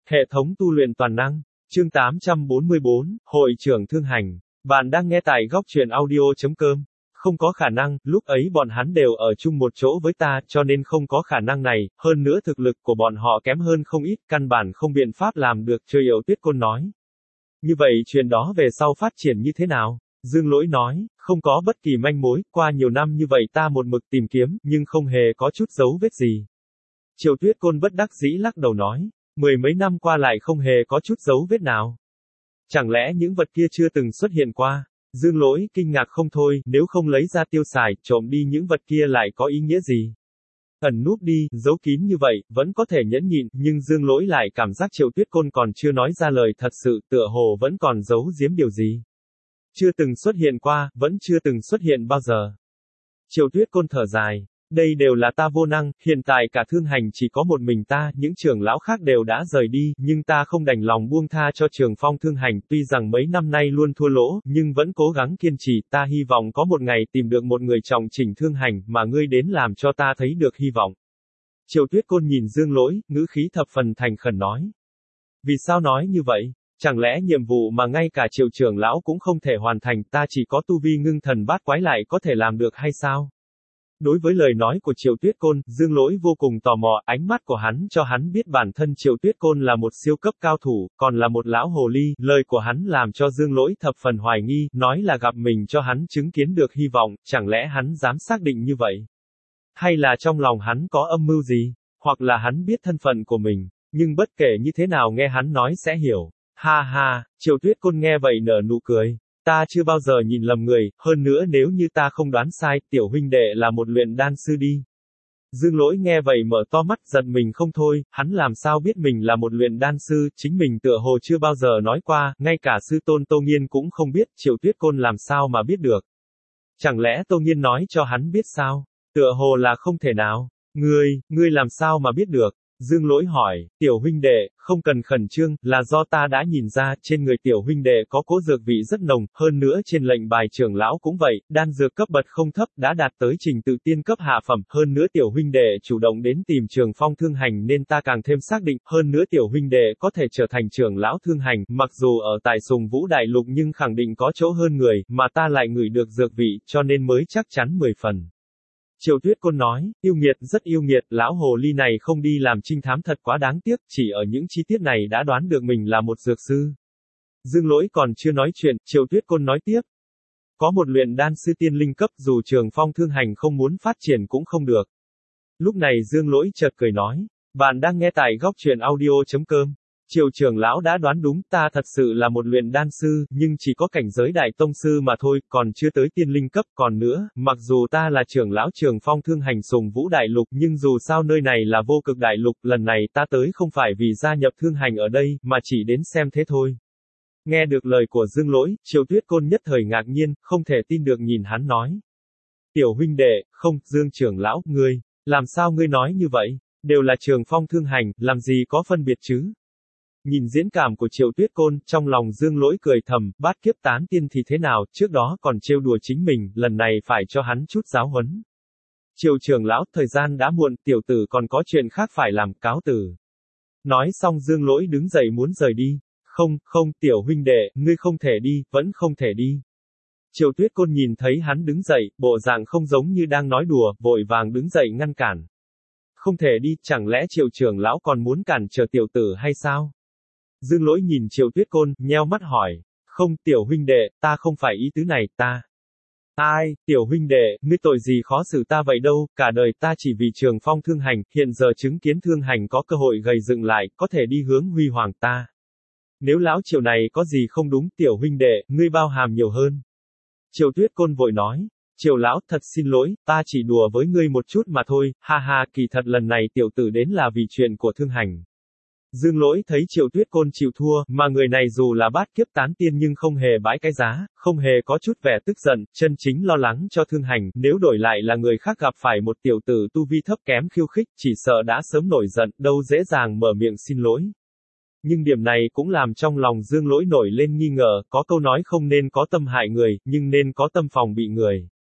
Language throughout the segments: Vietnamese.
Hệ thống tu luyện toàn năng. Chương 844, Hội trưởng Thương Hành. Bạn đang nghe tại góc truyện audio.com. Không có khả năng, lúc ấy bọn hắn đều ở chung một chỗ với ta, cho nên không có khả năng này, hơn nữa thực lực của bọn họ kém hơn không ít, căn bản không biện pháp làm được, Chơi Yểu Tuyết Côn nói. Như vậy chuyện đó về sau phát triển như thế nào? Dương Lỗi nói, không có bất kỳ manh mối, qua nhiều năm như vậy ta một mực tìm kiếm, nhưng không hề có chút dấu vết gì. Triều Tuyết Côn bất đắc dĩ lắc đầu nói, 10 mấy năm qua lại không hề có chút dấu vết nào. Chẳng lẽ những vật kia chưa từng xuất hiện qua? Dương Lỗi kinh ngạc không thôi, nếu không lấy ra tiêu xài, trộm đi những vật kia lại có ý nghĩa gì? Ẩn núp đi, giấu kín như vậy, vẫn có thể nhẫn nhịn, nhưng Dương Lỗi lại cảm giác Triều Tuyết Côn còn chưa nói ra lời thật sự, tựa hồ vẫn còn giấu giếm điều gì. Chưa từng xuất hiện qua, vẫn chưa từng xuất hiện bao giờ. Triều Tuyết Côn thở dài. Đây đều là ta vô năng, hiện tại cả Thương Hành chỉ có một mình ta, những trưởng lão khác đều đã rời đi, nhưng ta không đành lòng buông tha cho Trường Phong Thương Hành, tuy rằng mấy năm nay luôn thua lỗ, nhưng vẫn cố gắng kiên trì, ta hy vọng có một ngày tìm được một người trọng chỉnh Thương Hành, mà ngươi đến làm cho ta thấy được hy vọng. Triều Tuyết Côn nhìn Dương Lỗi, ngữ khí thập phần thành khẩn nói. Vì sao nói như vậy? Chẳng lẽ nhiệm vụ mà ngay cả Triệu trưởng lão cũng không thể hoàn thành, ta chỉ có tu vi ngưng thần bát quái lại có thể làm được hay sao? Đối với lời nói của Triều Tuyết Côn, Dương Lỗi vô cùng tò mò, ánh mắt của hắn cho hắn biết bản thân Triều Tuyết Côn là một siêu cấp cao thủ, còn là một lão hồ ly, lời của hắn làm cho Dương Lỗi thập phần hoài nghi, nói là gặp mình cho hắn chứng kiến được hy vọng, chẳng lẽ hắn dám xác định như vậy? Hay là trong lòng hắn có âm mưu gì? Hoặc là hắn biết thân phận của mình, nhưng bất kể như thế nào nghe hắn nói sẽ hiểu. Ha ha, Triều Tuyết Côn nghe vậy nở nụ cười. Ta chưa bao giờ nhìn lầm người, hơn nữa nếu như ta không đoán sai, tiểu huynh đệ là một luyện đan sư đi. Dương Lỗi nghe vậy mở to mắt giận mình không thôi, hắn làm sao biết mình là một luyện đan sư, chính mình tựa hồ chưa bao giờ nói qua, ngay cả sư tôn Tô Nghiên cũng không biết, Triều Tuyết Côn làm sao mà biết được. Chẳng lẽ Tô Nghiên nói cho hắn biết sao? Tựa hồ là không thể nào. Ngươi làm sao mà biết được? Dương Lỗi hỏi, tiểu huynh đệ, không cần khẩn trương, là do ta đã nhìn ra, trên người tiểu huynh đệ có cố dược vị rất nồng, hơn nữa trên lệnh bài trưởng lão cũng vậy, đan dược cấp bậc không thấp, đã đạt tới trình tự tiên cấp hạ phẩm, hơn nữa tiểu huynh đệ chủ động đến tìm Trường Phong Thương Hành nên ta càng thêm xác định, hơn nữa tiểu huynh đệ có thể trở thành trưởng lão Thương Hành, mặc dù ở tại Sùng Vũ Đại Lục nhưng khẳng định có chỗ hơn người, mà ta lại ngửi được dược vị, cho nên mới chắc chắn 10 phần. Triều Tuyết Côn nói, yêu nghiệt, rất yêu nghiệt, lão hồ ly này không đi làm trinh thám thật quá đáng tiếc, chỉ ở những chi tiết này đã đoán được mình là một dược sư. Dương Lỗi còn chưa nói chuyện, Triều Tuyết Côn nói tiếp. Có một luyện đan sư tiên linh cấp dù Trường Phong Thương Hành không muốn phát triển cũng không được. Lúc này Dương Lỗi chợt cười nói, bạn đang nghe tại góc truyện audio.com. Triều trưởng lão đã đoán đúng, ta thật sự là một luyện đan sư, nhưng chỉ có cảnh giới đại tông sư mà thôi, còn chưa tới tiên linh cấp, còn nữa, mặc dù ta là trưởng lão Trường Phong Thương Hành Sùng Vũ Đại Lục, nhưng dù sao nơi này là vô cực đại lục, lần này ta tới không phải vì gia nhập Thương Hành ở đây, mà chỉ đến xem thế thôi. Nghe được lời của Dương Lỗi, Triều Tuyết Côn nhất thời ngạc nhiên, không thể tin được nhìn hắn nói. Tiểu huynh đệ, không, Dương trưởng lão, ngươi, làm sao ngươi nói như vậy? Đều là Trường Phong Thương Hành, làm gì có phân biệt chứ? Nhìn diễn cảm của Triều Tuyết Côn, trong lòng Dương Lỗi cười thầm, bát kiếp tán tiên thì thế nào, trước đó còn trêu đùa chính mình, lần này phải cho hắn chút giáo huấn. Triều trưởng lão, thời gian đã muộn, tiểu tử còn có chuyện khác phải làm, cáo từ. Nói xong Dương Lỗi đứng dậy muốn rời đi. Không, tiểu huynh đệ, ngươi không thể đi, vẫn không thể đi. Triều Tuyết Côn nhìn thấy hắn đứng dậy, bộ dạng không giống như đang nói đùa, vội vàng đứng dậy ngăn cản. Không thể đi, chẳng lẽ Triều trưởng lão còn muốn cản trở tiểu tử hay sao? Dương Lỗi nhìn Triều Tuyết Côn, nheo mắt hỏi. Không, tiểu huynh đệ, ta không phải ý tứ này, ta. Ai, tiểu huynh đệ, ngươi tội gì khó xử ta vậy đâu, cả đời ta chỉ vì Trường Phong Thương Hành, hiện giờ chứng kiến Thương Hành có cơ hội gầy dựng lại, có thể đi hướng huy hoàng ta. Nếu lão Triều này có gì không đúng, tiểu huynh đệ, ngươi bao hàm nhiều hơn. Triều Tuyết Côn vội nói. Triều lão, thật xin lỗi, ta chỉ đùa với ngươi một chút mà thôi, ha ha, kỳ thật lần này tiểu tử đến là vì chuyện của Thương Hành. Dương Lỗi thấy Triều Tuyết Côn chịu thua, mà người này dù là bát kiếp tán tiên nhưng không hề bãi cái giá, không hề có chút vẻ tức giận, chân chính lo lắng cho Thương Hành, nếu đổi lại là người khác gặp phải một tiểu tử tu vi thấp kém khiêu khích, chỉ sợ đã sớm nổi giận, đâu dễ dàng mở miệng xin lỗi. Nhưng điểm này cũng làm trong lòng Dương Lỗi nổi lên nghi ngờ, có câu nói không nên có tâm hại người, nhưng nên có tâm phòng bị người.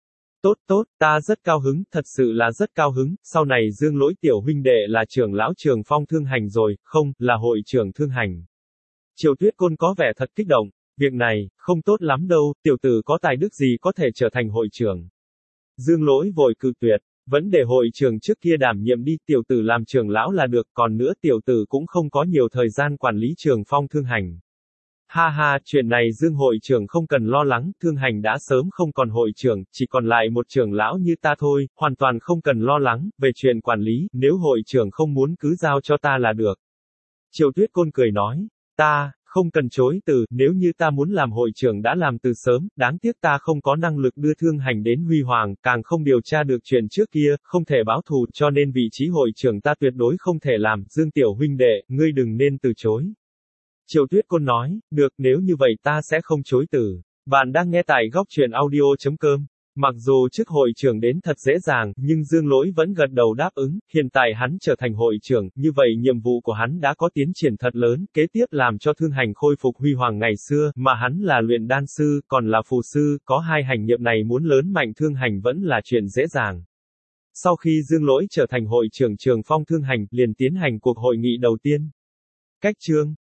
Tốt tốt, ta rất cao hứng, thật sự là rất cao hứng, sau này Dương Lỗi tiểu huynh đệ là trưởng lão Trường Phong Thương Hành rồi, không, là hội trưởng Thương Hành. Triều Tuyết Côn có vẻ thật kích động, việc này, không tốt lắm đâu, tiểu tử có tài đức gì có thể trở thành hội trưởng. Dương Lỗi vội cự tuyệt, vẫn để hội trưởng trước kia đảm nhiệm đi, tiểu tử làm trưởng lão là được, còn nữa tiểu tử cũng không có nhiều thời gian quản lý Trường Phong Thương Hành. Ha ha, chuyện này Dương hội trưởng không cần lo lắng, Thương Hành đã sớm không còn hội trưởng, chỉ còn lại một trưởng lão như ta thôi, hoàn toàn không cần lo lắng, về chuyện quản lý, nếu hội trưởng không muốn cứ giao cho ta là được. Triều Tuyết Côn cười nói, ta, không cần chối từ, nếu như ta muốn làm hội trưởng đã làm từ sớm, đáng tiếc ta không có năng lực đưa Thương Hành đến huy hoàng, càng không điều tra được chuyện trước kia, không thể báo thù, cho nên vị trí hội trưởng ta tuyệt đối không thể làm, Dương tiểu huynh đệ, ngươi đừng nên từ chối. Triều Tuyết Côn nói, được, nếu như vậy ta sẽ không chối từ. Bạn đang nghe tại góc truyện audio.com. Mặc dù chức hội trưởng đến thật dễ dàng, nhưng Dương Lỗi vẫn gật đầu đáp ứng, hiện tại hắn trở thành hội trưởng, như vậy nhiệm vụ của hắn đã có tiến triển thật lớn, kế tiếp làm cho Thương Hành khôi phục huy hoàng ngày xưa, mà hắn là luyện đan sư, còn là phù sư, có hai hành nhiệm này muốn lớn mạnh Thương Hành vẫn là chuyện dễ dàng. Sau khi Dương Lỗi trở thành hội trưởng Trường Phong Thương Hành, liền tiến hành cuộc hội nghị đầu tiên. Cách chương